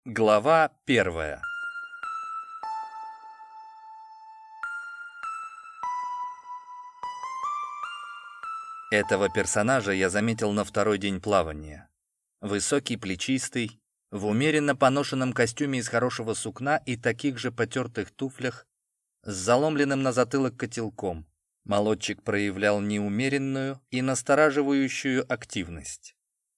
Глава 1. Этого персонажа я заметил на второй день плавания. Высокий, плечистый, в умеренно поношенном костюме из хорошего сукна и таких же потертых туфлях, с заломленным на затылок котелком. Молодчик проявлял неумеренную и настораживающую активность.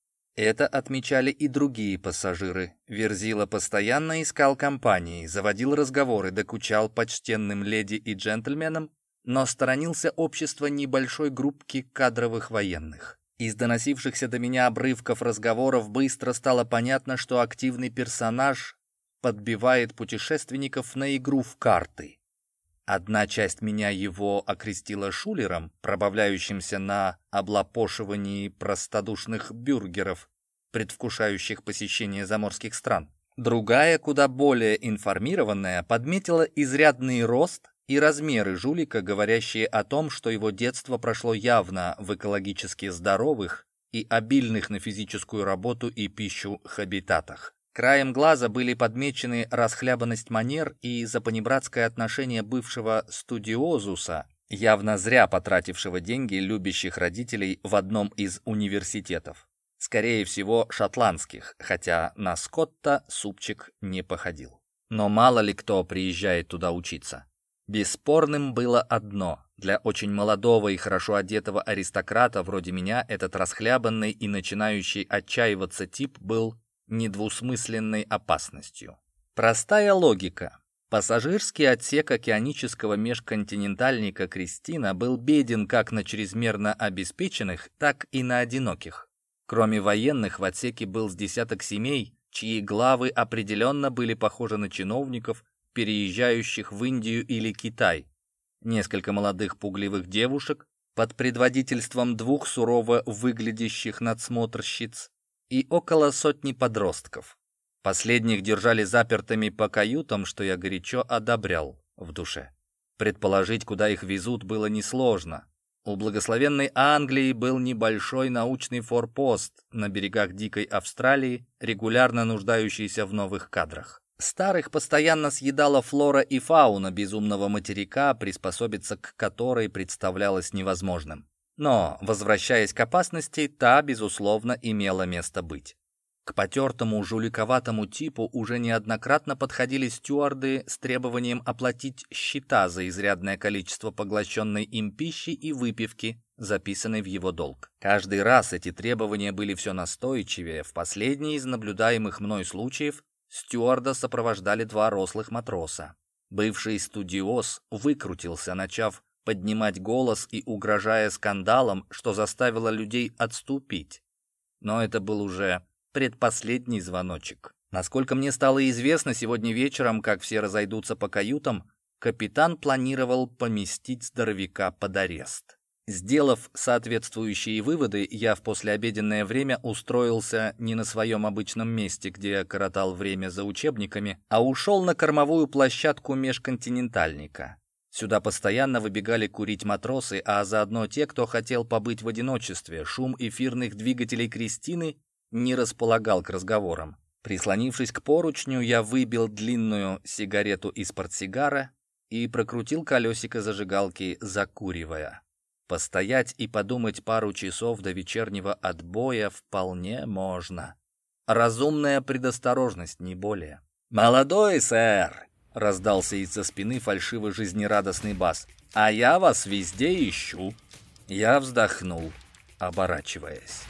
Это отмечали и другие пассажиры. Верзила постоянно искал компании, заводил разговоры, докучал почтенным леди и джентльменам, но сторонился общества небольшой группки кадровых военных. Из доносившихся до меня обрывков разговоров быстро стало понятно, что активный персонаж подбивает путешественников на игру в карты. Одна часть меня его окрестила шулером, пробавляющимся на облапошивании простодушных бюргеров, предвкушающих посещение заморских стран. Другая, куда более информированная, подметила изрядный рост и размеры жулика, говорящие о том, что его детство прошло явно в экологически здоровых и обильных на физическую работу и пищу хабитатах. Краем глаза были подмечены расхлябанность манер и запанибратское отношение бывшего студиозуса, явно зря потратившего деньги любящих родителей в одном из университетов. Скорее всего, шотландских, хотя на Скотта супчик не походил. Но мало ли кто приезжает туда учиться. Бесспорным было одно: для очень молодого и хорошо одетого аристократа вроде меня этот расхлябанный и начинающий отчаиваться тип был недвусмысленной опасностью. Простая логика. Пассажирский отсек океанического межконтинентальника «Кристина» был беден как на чрезмерно обеспеченных, так и на одиноких. Кроме военных, в отсеке был с десяток семей, чьи главы определенно были похожи на чиновников, переезжающих в Индию или Китай. Несколько молодых пугливых девушек под предводительством двух сурово выглядящих надсмотрщиц и около сотни подростков. Последних держали запертыми по каютам, что я горячо одобрял в душе. Предположить, куда их везут, было несложно. У благословенной Англии был небольшой научный форпост на берегах дикой Австралии, регулярно нуждающийся в новых кадрах. Старых постоянно съедала флора и фауна безумного материка, приспособиться к которой представлялось невозможным. Но, возвращаясь к опасности, та, безусловно, имела место быть. К потертому жуликоватому типу уже неоднократно подходили стюарды с требованием оплатить счета за изрядное количество поглощенной им пищи и выпивки, записанной в его долг. Каждый раз эти требования были все настойчивее. В последний из наблюдаемых мной случаев стюарда сопровождали два рослых матроса. Бывший студиоз выкрутился, начав поднимать голос и угрожая скандалом, что заставило людей отступить. Но это был уже предпоследний звоночек. Насколько мне стало известно, сегодня вечером, как все разойдутся по каютам, капитан планировал поместить здоровяка под арест. Сделав соответствующие выводы, я в послеобеденное время устроился не на своем обычном месте, где коротал время за учебниками, а ушел на кормовую площадку межконтинентальника. Сюда постоянно выбегали курить матросы, а заодно те, кто хотел побыть в одиночестве. Шум эфирных двигателей «Кристины» не располагал к разговорам. Прислонившись к поручню, я выбил длинную сигарету из портсигара и прокрутил колесико зажигалки, закуривая. Постоять и подумать пару часов до вечернего отбоя вполне можно. Разумная предосторожность, не более. «Молодой сэр!» — раздался из-за спины фальшиво-жизнерадостный бас. «А я вас везде ищу!» Я вздохнул, оборачиваясь.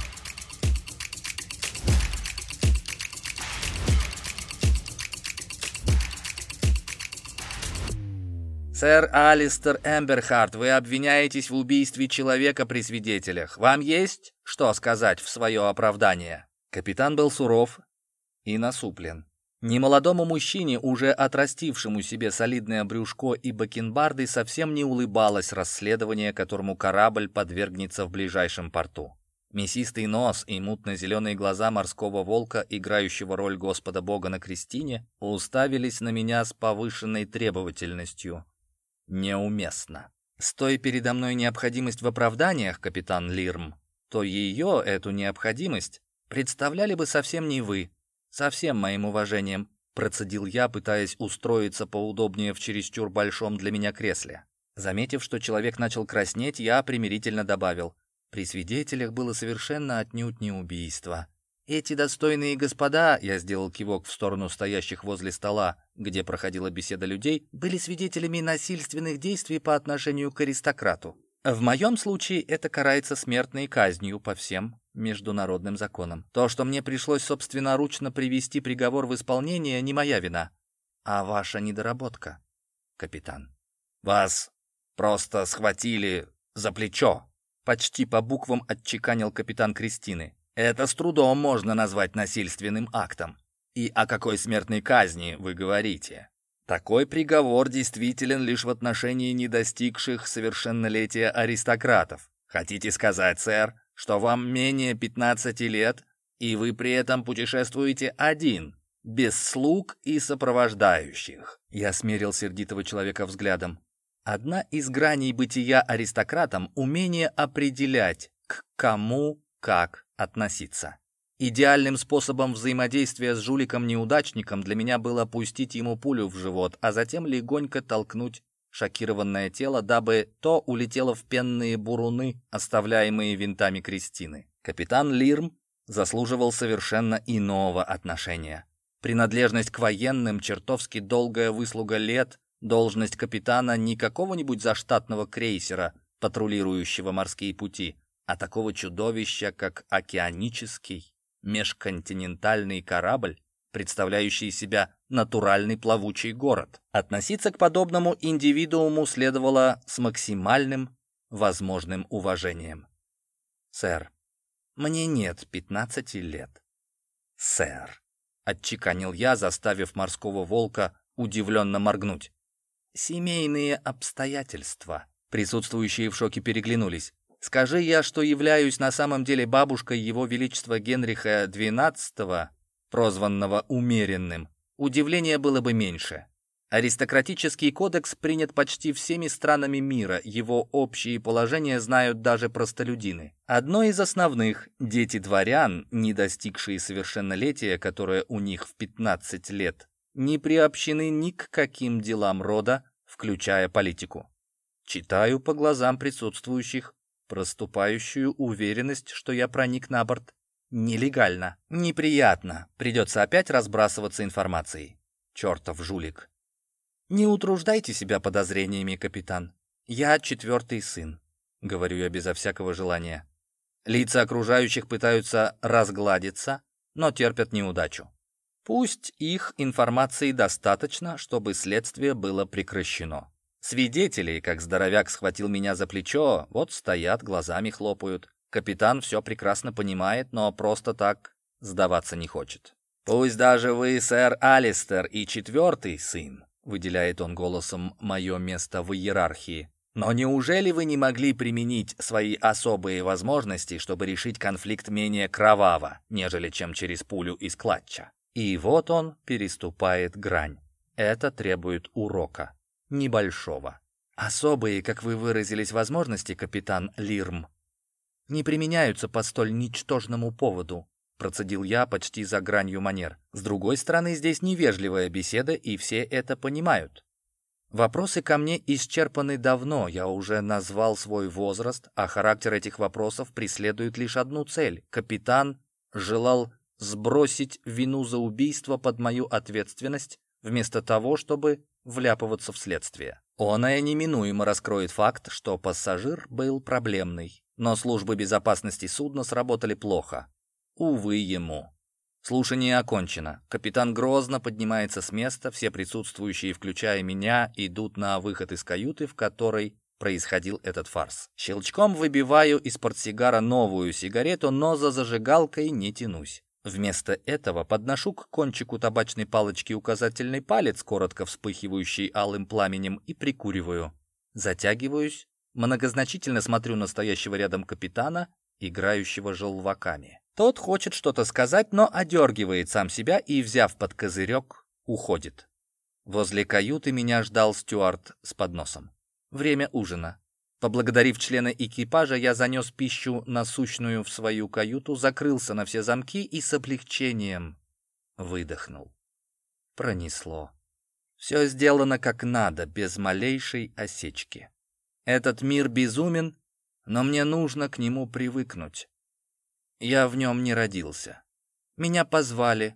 «Сэр Алистер Эмберхарт, вы обвиняетесь в убийстве человека при свидетелях. Вам есть что сказать в свое оправдание?» Капитан был суров и насуплен. Немолодому мужчине, уже отрастившему себе солидное брюшко и бакенбарды, совсем не улыбалось расследование, которому корабль подвергнется в ближайшем порту. Мясистый нос и мутно-зеленые глаза морского волка, играющего роль Господа Бога на Кристине, уставились на меня с повышенной требовательностью. Неуместно. Стоя передо мной необходимость в оправданиях, капитан Лирм, то ее, эту необходимость, представляли бы совсем не вы. «Со всем моим уважением», — процедил я, пытаясь устроиться поудобнее в чересчур большом для меня кресле. Заметив, что человек начал краснеть, я примирительно добавил: «При свидетелях было совершенно отнюдь не убийство. Эти достойные господа», — я сделал кивок в сторону стоящих возле стола, где проходила беседа людей, «были свидетелями насильственных действий по отношению к аристократу. В моем случае это карается смертной казнью по всем международным законам. То, что мне пришлось собственноручно привести приговор в исполнение, не моя вина, а ваша недоработка, капитан». «Вас просто схватили за плечо», — почти по буквам отчеканил капитан Кристины. «Это с трудом можно назвать насильственным актом. И о какой смертной казни вы говорите? Такой приговор действителен лишь в отношении недостигших совершеннолетия аристократов. Хотите сказать, сэр, что вам менее 15 лет, и вы при этом путешествуете один, без слуг и сопровождающих?» Я смерил сердитого человека взглядом. Одна из граней бытия аристократом — умение определять, к кому как относиться. Идеальным способом взаимодействия с жуликом-неудачником для меня было пустить ему пулю в живот, а затем легонько толкнуть шокированное тело, дабы то улетело в пенные буруны, оставляемые винтами Кристины. Капитан Лирм заслуживал совершенно иного отношения. Принадлежность к военным, чертовски долгая выслуга лет, должность капитана не какого-нибудь заштатного крейсера, патрулирующего морские пути, а такого чудовища, как океанический межконтинентальный корабль, представляющий себя натуральный плавучий город. Относиться к подобному индивидууму следовало с максимальным возможным уважением. «Сэр, мне нет 15 лет». «Сэр», — отчеканил я, заставив морского волка удивленно моргнуть. «Семейные обстоятельства». Присутствующие в шоке переглянулись. Скажи я, что являюсь на самом деле бабушкой Его Величества Генриха XII, прозванного Умеренным, удивления было бы меньше. Аристократический кодекс принят почти всеми странами мира, его общие положения знают даже простолюдины. Одно из основных – дети дворян, не достигшие совершеннолетия, которое у них в 15 лет, не приобщены ни к каким делам рода, включая политику. Читаю по глазам присутствующих проступающую уверенность, что я проник на борт нелегально. Неприятно. Придется опять разбрасываться информацией. Чертов жулик. Не утруждайте себя подозрениями, капитан. Я 4-й сын, говорю я безо всякого желания. Лица окружающих пытаются разгладиться, но терпят неудачу. Пусть их информации достаточно, чтобы следствие было прекращено. Свидетели, как здоровяк схватил меня за плечо, вот стоят, глазами хлопают. Капитан все прекрасно понимает, но просто так сдаваться не хочет. «Пусть даже вы, сэр Алистер, и 4-й сын», — выделяет он голосом мое место в иерархии, «но неужели вы не могли применить свои особые возможности, чтобы решить конфликт менее кроваво, нежели чем через пулю из клатча?» И вот он переступает грань. Это требует урока. Небольшого. Особые, как вы выразились, возможности, капитан Лирм, не применяются по столь ничтожному поводу, процедил я почти за гранью манер. С другой стороны, здесь невежливая беседа, и все это понимают. Вопросы ко мне исчерпаны давно, я уже назвал свой возраст, а характер этих вопросов преследует лишь одну цель. Капитан желал сбросить вину за убийство под мою ответственность, вместо того, чтобы вляпываться в следствие. Оное неминуемо раскроет факт, что пассажир был проблемный, но службы безопасности судна сработали плохо. Увы ему. Слушание окончено. Капитан грозно поднимается с места, все присутствующие, включая меня, идут на выход из каюты, в которой происходил этот фарс. Щелчком выбиваю из портсигара новую сигарету, но за зажигалкой не тянусь. Вместо этого подношу к кончику табачной палочки указательный палец, коротко вспыхивающий алым пламенем, и прикуриваю. Затягиваюсь, многозначительно смотрю на стоящего рядом капитана, играющего желваками. Тот хочет что-то сказать, но одергивает сам себя и, взяв под козырек, уходит. Возле каюты меня ждал стюард с подносом. Время ужина. Поблагодарив члена экипажа, я занес пищу насущную в свою каюту, закрылся на все замки и с облегчением выдохнул. Пронесло. Все сделано как надо, без малейшей осечки. Этот мир безумен, но мне нужно к нему привыкнуть. Я в нем не родился. Меня позвали,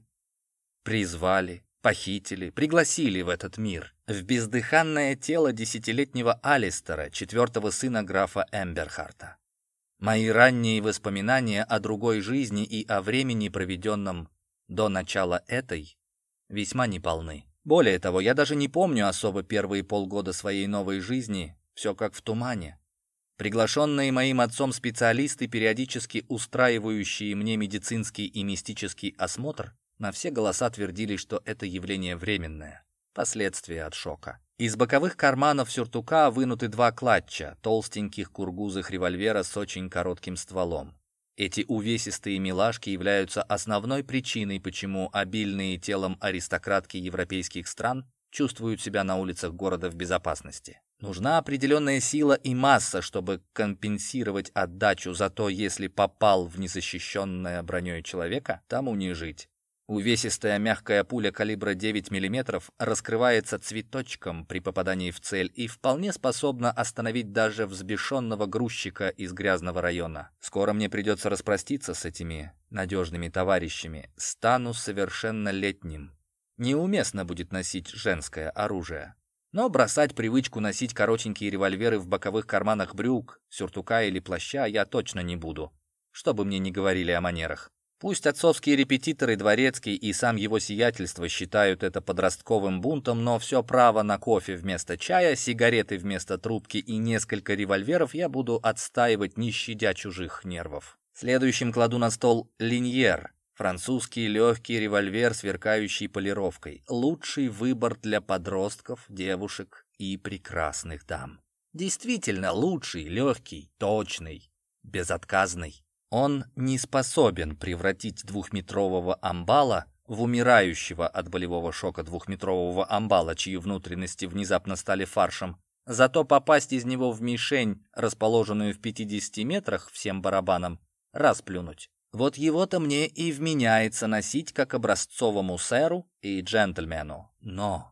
призвали, похитили, пригласили в этот мир, в бездыханное тело 10-летнего Алистера, 4-го сына графа Эмберхарта. Мои ранние воспоминания о другой жизни и о времени, проведенном до начала этой, весьма неполны. Более того, я даже не помню особо первые полгода своей новой жизни, все как в тумане. Приглашенные моим отцом специалисты, периодически устраивающие мне медицинский и мистический осмотр, на все голоса твердили, что это явление временное, последствия от шока. Из боковых карманов сюртука вынуты 2 клатча, толстеньких кургузых револьвера с очень коротким стволом. Эти увесистые милашки являются основной причиной, почему обильные телом аристократки европейских стран чувствуют себя на улицах города в безопасности. Нужна определенная сила и масса, чтобы компенсировать отдачу, зато если попал в незащищенное броней человека, тому не жить. Увесистая мягкая пуля калибра 9 мм раскрывается цветочком при попадании в цель и вполне способна остановить даже взбешенного грузчика из грязного района. Скоро мне придется распроститься с этими надежными товарищами. Стану совершеннолетним. Неуместно будет носить женское оружие. Но бросать привычку носить коротенькие револьверы в боковых карманах брюк, сюртука или плаща я точно не буду, что бы мне ни говорили о манерах. Пусть отцовские репетиторы, Дворецкий и сам его сиятельство считают это подростковым бунтом, но все право на кофе вместо чая, сигареты вместо трубки и несколько револьверов я буду отстаивать, не щадя чужих нервов. Следующим кладу на стол Линьер. Французский легкий револьвер, сверкающий полировкой. Лучший выбор для подростков, девушек и прекрасных дам. Действительно лучший, легкий, точный, безотказный. Он не способен превратить 2-метрового амбала в умирающего от болевого шока 2-метрового амбала, чьи внутренности внезапно стали фаршем. Зато попасть из него в мишень, расположенную в 50 метрах всем барабаном, расплюнуть. Вот его-то мне и вменяется носить как образцовому сэру и джентльмену. Но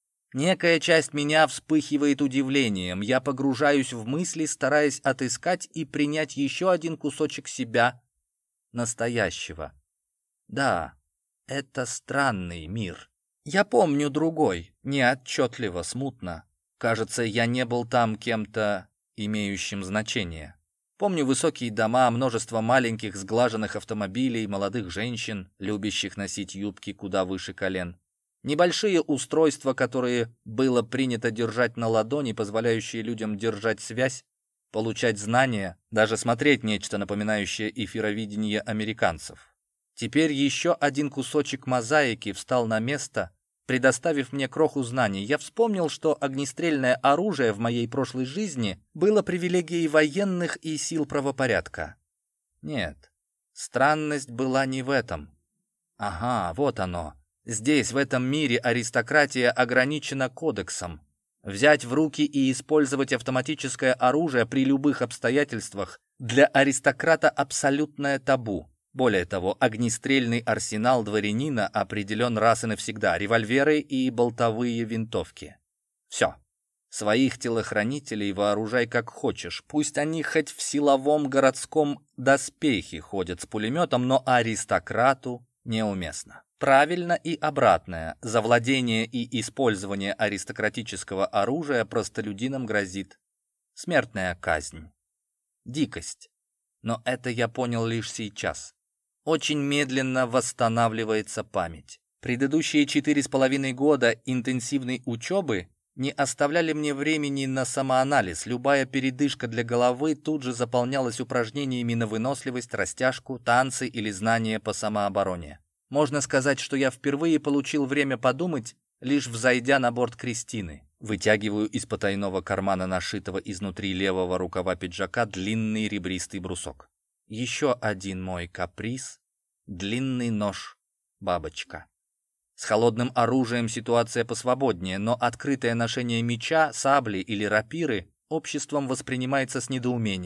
некая часть меня вспыхивает удивлением. Я погружаюсь в мысли, стараясь отыскать и принять еще один кусочек себя, настоящего. Да, это странный мир. Я помню другой, неотчетливо, смутно. Кажется, я не был там кем-то, имеющим значение. Помню высокие дома, множество маленьких сглаженных автомобилей, молодых женщин, любящих носить юбки куда выше колен. Небольшие устройства, которые было принято держать на ладони, позволяющие людям держать связь, получать знания, даже смотреть нечто, напоминающее эфировидение американцев. Теперь еще один кусочек мозаики встал на место, предоставив мне кроху знаний. Я вспомнил, что огнестрельное оружие в моей прошлой жизни было привилегией военных и сил правопорядка. Нет, странность была не в этом. Ага, вот оно. Здесь, в этом мире, аристократия ограничена кодексом. Взять в руки и использовать автоматическое оружие при любых обстоятельствах для аристократа абсолютное табу. Более того, огнестрельный арсенал дворянина определен раз и навсегда: револьверы и болтовые винтовки. Все. Своих телохранителей вооружай как хочешь. Пусть они хоть в силовом городском доспехе ходят с пулеметом, но аристократу неуместно. Правильно и обратное. За владение и использование аристократического оружия простолюдинам грозит смертная казнь. Дикость. Но это я понял лишь сейчас. Очень медленно восстанавливается память. Предыдущие 4,5 года интенсивной учебы не оставляли мне времени на самоанализ. Любая передышка для головы тут же заполнялась упражнениями на выносливость, растяжку, танцы или знания по самообороне. Можно сказать, что я впервые получил время подумать, лишь взойдя на борт Кристины. Вытягиваю из потайного кармана, нашитого изнутри левого рукава пиджака, длинный ребристый брусок. Еще один мой каприз — длинный нож-бабочка. С холодным оружием ситуация посвободнее, но открытое ношение меча, сабли или рапиры обществом воспринимается с недоумением.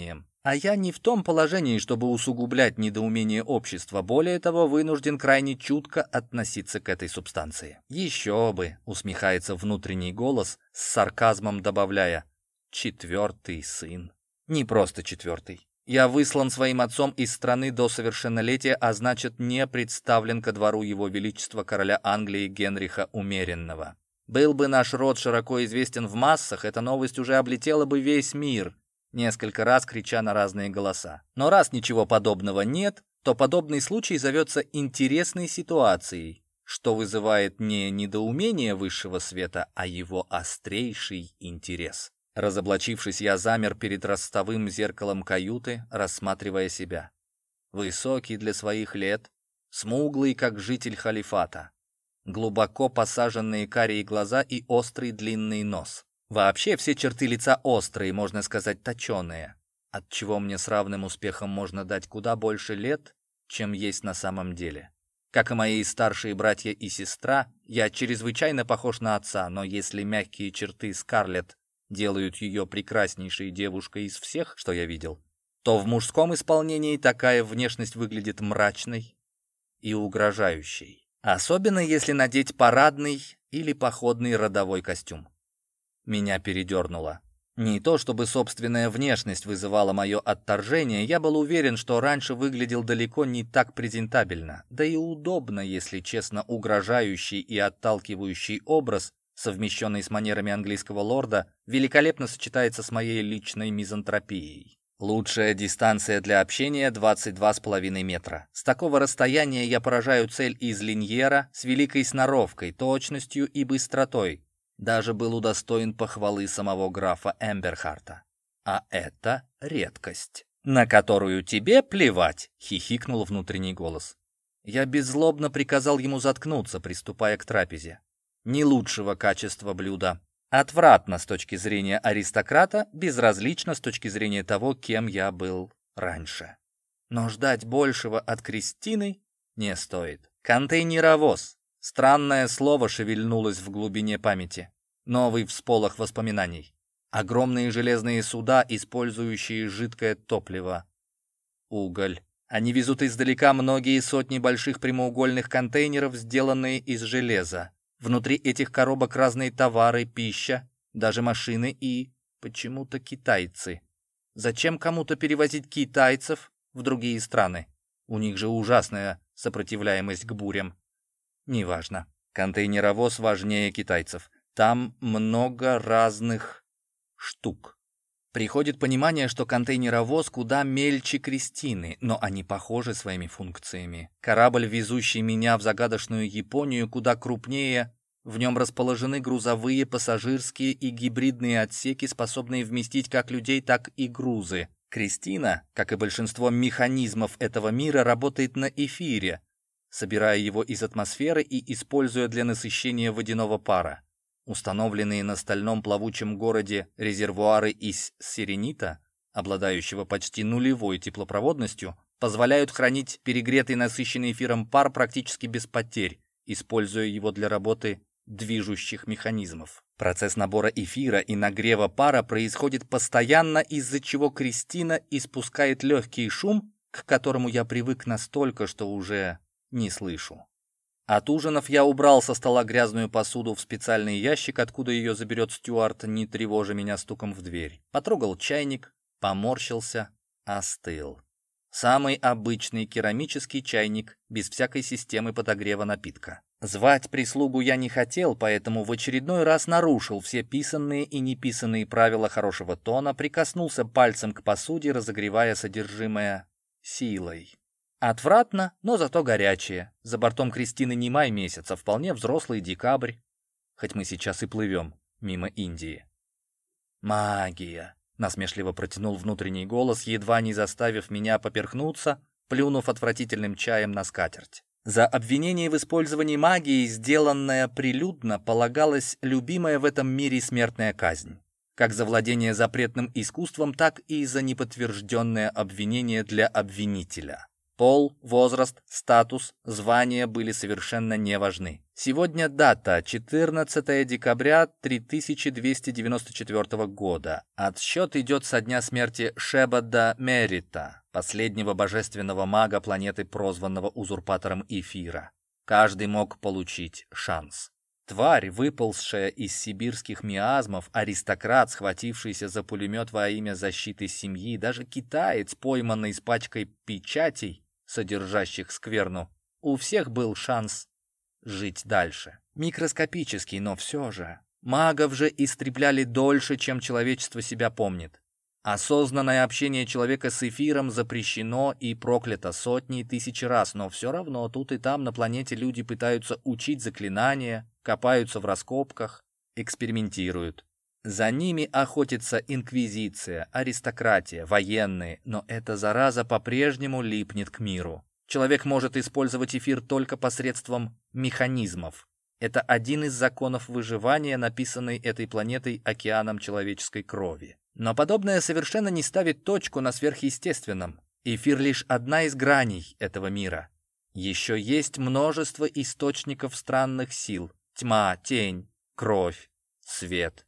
А я не в том положении, чтобы усугублять недоумение общества. Более того, вынужден крайне чутко относиться к этой субстанции. «Еще бы!» — усмехается внутренний голос, с сарказмом добавляя: «Четвертый сын». Не просто четвертый. Я выслан своим отцом из страны до совершеннолетия, а значит, не представлен ко двору его величества короля Англии Генриха Умеренного. Был бы наш род широко известен в массах, эта новость уже облетела бы весь мир, несколько раз крича на разные голоса. Но раз ничего подобного нет, то подобный случай зовется интересной ситуацией, что вызывает не недоумение высшего света, а его острейший интерес. Разоблачившись, я замер перед ростовым зеркалом каюты, рассматривая себя. Высокий для своих лет, смуглый, как житель халифата, глубоко посаженные карие глаза и острый длинный нос. Вообще все черты лица острые, можно сказать, точеные, отчего мне с равным успехом можно дать куда больше лет, чем есть на самом деле. Как и мои старшие братья и сестра, я чрезвычайно похож на отца, но если мягкие черты Скарлетт делают ее прекраснейшей девушкой из всех, что я видел, то в мужском исполнении такая внешность выглядит мрачной и угрожающей. Особенно если надеть парадный или походный родовой костюм. Меня передернуло. Не то чтобы собственная внешность вызывала мое отторжение, я был уверен, что раньше выглядел далеко не так презентабельно, да и удобно, если честно, угрожающий и отталкивающий образ, совмещенный с манерами английского лорда, великолепно сочетается с моей личной мизантропией. Лучшая дистанция для общения — 22,5 метра. С такого расстояния я поражаю цель из линьера с великой сноровкой, точностью и быстротой. Даже был удостоен похвалы самого графа Эмберхарта. А это редкость, на которую тебе плевать, хихикнул внутренний голос. Я беззлобно приказал ему заткнуться, приступая к трапезе. Не лучшего качества блюда. Отвратно с точки зрения аристократа, безразлично с точки зрения того, кем я был раньше. Но ждать большего от Кристины не стоит. Контейнеровоз. Странное слово шевельнулось в глубине памяти. Новый всполох воспоминаний. Огромные железные суда, использующие жидкое топливо. Уголь. Они везут издалека многие сотни больших прямоугольных контейнеров, сделанные из железа. Внутри этих коробок разные товары, пища, даже машины и почему-то китайцы. Зачем кому-то перевозить китайцев в другие страны? У них же ужасная сопротивляемость к бурям. Неважно. Контейнеровоз важнее китайцев. Там много разных штук. Приходит понимание, что контейнеровоз куда мельче Кристины, но они похожи своими функциями. Корабль, везущий меня в загадочную Японию, куда крупнее. В нем расположены грузовые, пассажирские и гибридные отсеки, способные вместить как людей, так и грузы. Кристина, как и большинство механизмов этого мира, работает на эфире, собирая его из атмосферы и используя для насыщения водяного пара. Установленные на стальном плавучем городе резервуары из сиренита, обладающего почти нулевой теплопроводностью, позволяют хранить перегретый насыщенный эфиром пар практически без потерь, используя его для работы движущих механизмов. Процесс набора эфира и нагрева пара происходит постоянно, из-за чего Кристина испускает легкий шум, к которому я привык настолько, что уже не слышу. От ужинов я убрал со стола грязную посуду в специальный ящик, откуда ее заберет Стюарт, не тревожа меня стуком в дверь. Потрогал чайник, поморщился, остыл. Самый обычный керамический чайник, без всякой системы подогрева напитка. Звать прислугу я не хотел, поэтому в очередной раз нарушил все писанные и неписанные правила хорошего тона, прикоснулся пальцем к посуде, разогревая содержимое силой. Отвратно, но зато горячее. За бортом Кристины не май месяц, а вполне взрослый декабрь. Хоть мы сейчас и плывем мимо Индии. «Магия!» — насмешливо протянул внутренний голос, едва не заставив меня поперхнуться, плюнув отвратительным чаем на скатерть. За обвинение в использовании магии, сделанное прилюдно, полагалась любимая в этом мире смертная казнь. Как за владение запретным искусством, так и за неподтвержденное обвинение для обвинителя. Пол, возраст, статус, звание были совершенно не важны. Сегодня дата 14 декабря 3294 года. Отсчет идет со дня смерти Шебада Мерита, последнего божественного мага планеты, прозванного узурпатором Эфира. Каждый мог получить шанс. Тварь, выползшая из сибирских миазмов, аристократ, схватившийся за пулемет во имя защиты семьи, даже китаец, пойманный с пачкой печатей, содержащих скверну, у всех был шанс жить дальше. Микроскопический, но все же. Магов же истребляли дольше, чем человечество себя помнит. Осознанное общение человека с эфиром запрещено и проклято сотни и тысячи раз, но все равно тут и там на планете люди пытаются учить заклинания, копаются в раскопках, экспериментируют. За ними охотится инквизиция, аристократия, военные, но эта зараза по-прежнему липнет к миру. Человек может использовать эфир только посредством механизмов. Это один из законов выживания, написанный этой планетой океаном человеческой крови. Но подобное совершенно не ставит точку на сверхъестественном. Эфир лишь одна из граней этого мира. Еще есть множество источников странных сил. Тьма, тень, кровь, свет,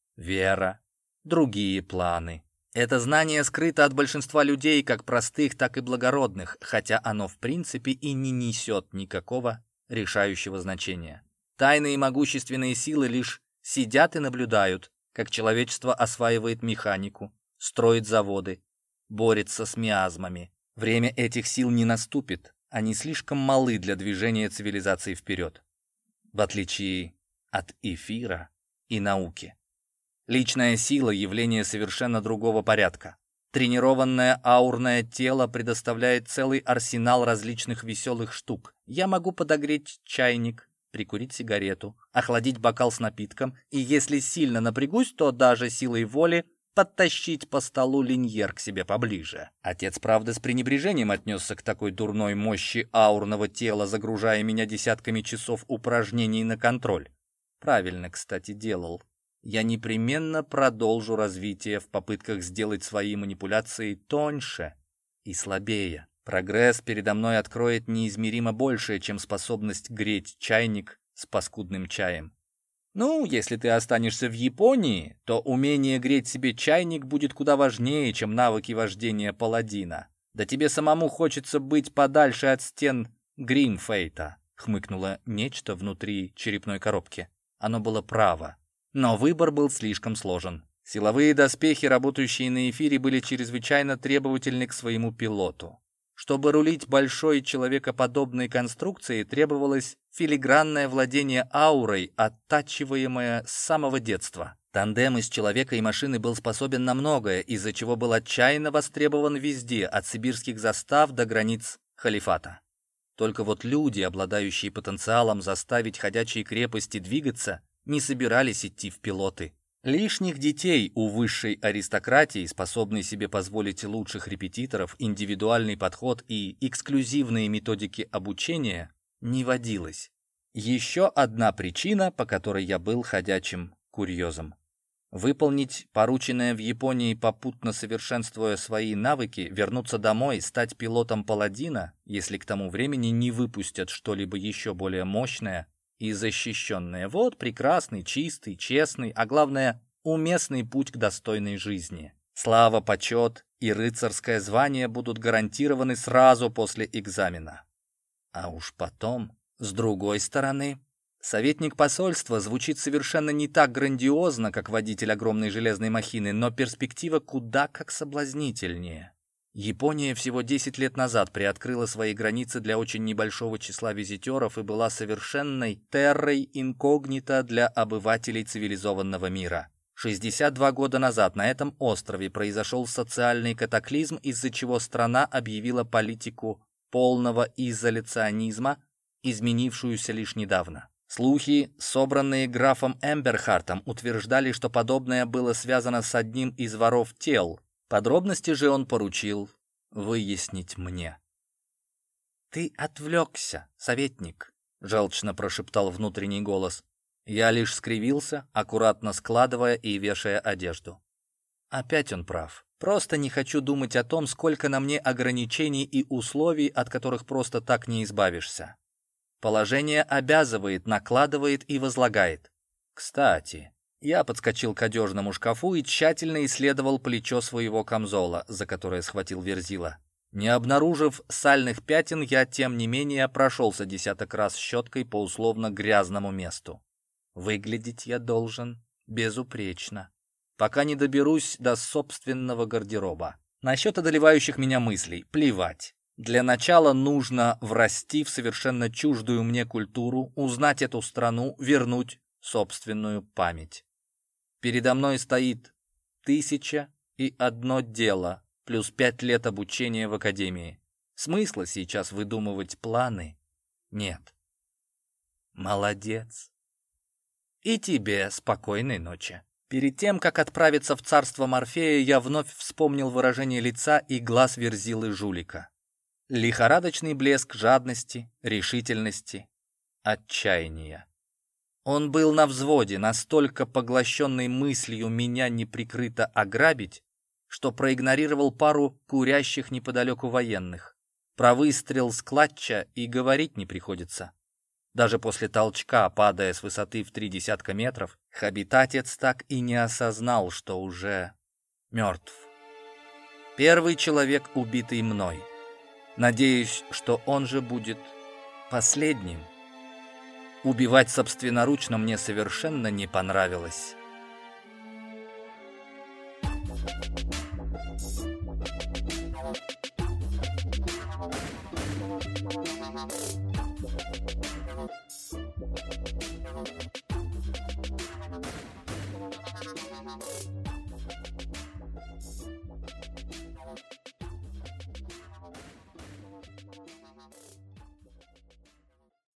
вера, другие планы. Это знание скрыто от большинства людей, как простых, так и благородных, хотя оно в принципе и не несет никакого решающего значения. Тайные и могущественные силы лишь сидят и наблюдают, как человечество осваивает механику, строит заводы, борется с миазмами. Время этих сил не наступит, они слишком малы для движения цивилизации вперед, в отличие от эфира и науки. Личная сила — явление совершенно другого порядка. Тренированное аурное тело предоставляет целый арсенал различных веселых штук. Я могу подогреть чайник, прикурить сигарету, охладить бокал с напитком, и если сильно напрягусь, то даже силой воли подтащить по столу линьер к себе поближе. Отец, правда, с пренебрежением отнесся к такой дурной мощи аурного тела, загружая меня десятками часов упражнений на контроль. Правильно, кстати, делал. Я непременно продолжу развитие в попытках сделать свои манипуляции тоньше и слабее. Прогресс передо мной откроет неизмеримо большее, чем способность греть чайник с паскудным чаем. Ну, если ты останешься в Японии, то умение греть себе чайник будет куда важнее, чем навыки вождения паладина. Да тебе самому хочется быть подальше от стен Гримфейта, хмыкнуло нечто внутри черепной коробки. Оно было право. Но выбор был слишком сложен. Силовые доспехи, работающие на эфире, были чрезвычайно требовательны к своему пилоту. Чтобы рулить большой человекоподобной конструкцией, требовалось филигранное владение аурой, оттачиваемое с самого детства. Тандем из человека и машины был способен на многое, из-за чего был отчаянно востребован везде, от сибирских застав до границ халифата. Только вот люди, обладающие потенциалом заставить ходячие крепости двигаться, не собирались идти в пилоты. Лишних детей у высшей аристократии, способной себе позволить лучших репетиторов, индивидуальный подход и эксклюзивные методики обучения, не водилось. Еще одна причина, по которой я был ходячим курьезом. Выполнить порученное в Японии, попутно совершенствуя свои навыки, вернуться домой, стать пилотом паладина, если к тому времени не выпустят что-либо еще более мощное и защищенное. Вот прекрасный, чистый, честный, а главное, уместный путь к достойной жизни. Слава, почет и рыцарское звание будут гарантированы сразу после экзамена. А уж потом, с другой стороны, советник посольства звучит совершенно не так грандиозно, как водитель огромной железной махины, но перспектива куда как соблазнительнее. Япония всего 10 лет назад приоткрыла свои границы для очень небольшого числа визитеров и была совершенной террой инкогнито для обывателей цивилизованного мира. 62 года назад на этом острове произошел социальный катаклизм, из-за чего страна объявила политику полного изоляционизма, изменившуюся лишь недавно. Слухи, собранные графом Эмберхартом, утверждали, что подобное было связано с одним из воров тел. Подробности же он поручил выяснить мне. «Ты отвлекся, советник», — желчно прошептал внутренний голос. Я лишь скривился, аккуратно складывая и вешая одежду. Опять он прав. Просто не хочу думать о том, сколько на мне ограничений и условий, от которых просто так не избавишься. Положение обязывает, накладывает и возлагает. Кстати, я подскочил к одежному шкафу и тщательно исследовал плечо своего камзола, за которое схватил Верзила. Не обнаружив сальных пятен, я, тем не менее, прошелся десяток раз щеткой по условно грязному месту. Выглядеть я должен безупречно, пока не доберусь до собственного гардероба. Насчет одолевающих меня мыслей — плевать. Для начала нужно врасти в совершенно чуждую мне культуру, узнать эту страну, вернуть собственную память. Передо мной стоит 1001 дело, плюс 5 лет обучения в академии. Смысла сейчас выдумывать планы нет. Молодец. И тебе спокойной ночи. Перед тем, как отправиться в царство Морфея, я вновь вспомнил выражение лица и глаз Верзилы жулика. Лихорадочный блеск жадности, решительности, отчаяния. Он был на взводе, настолько поглощенный мыслью меня неприкрыто ограбить, что проигнорировал пару курящих неподалеку военных. Про выстрел с клатча и говорить не приходится. Даже после толчка, падая с высоты в 30 метров, хабитатец так и не осознал, что уже мертв. Первый человек, убитый мной. Надеюсь, что он же будет последним. Убивать собственноручно мне совершенно не понравилось.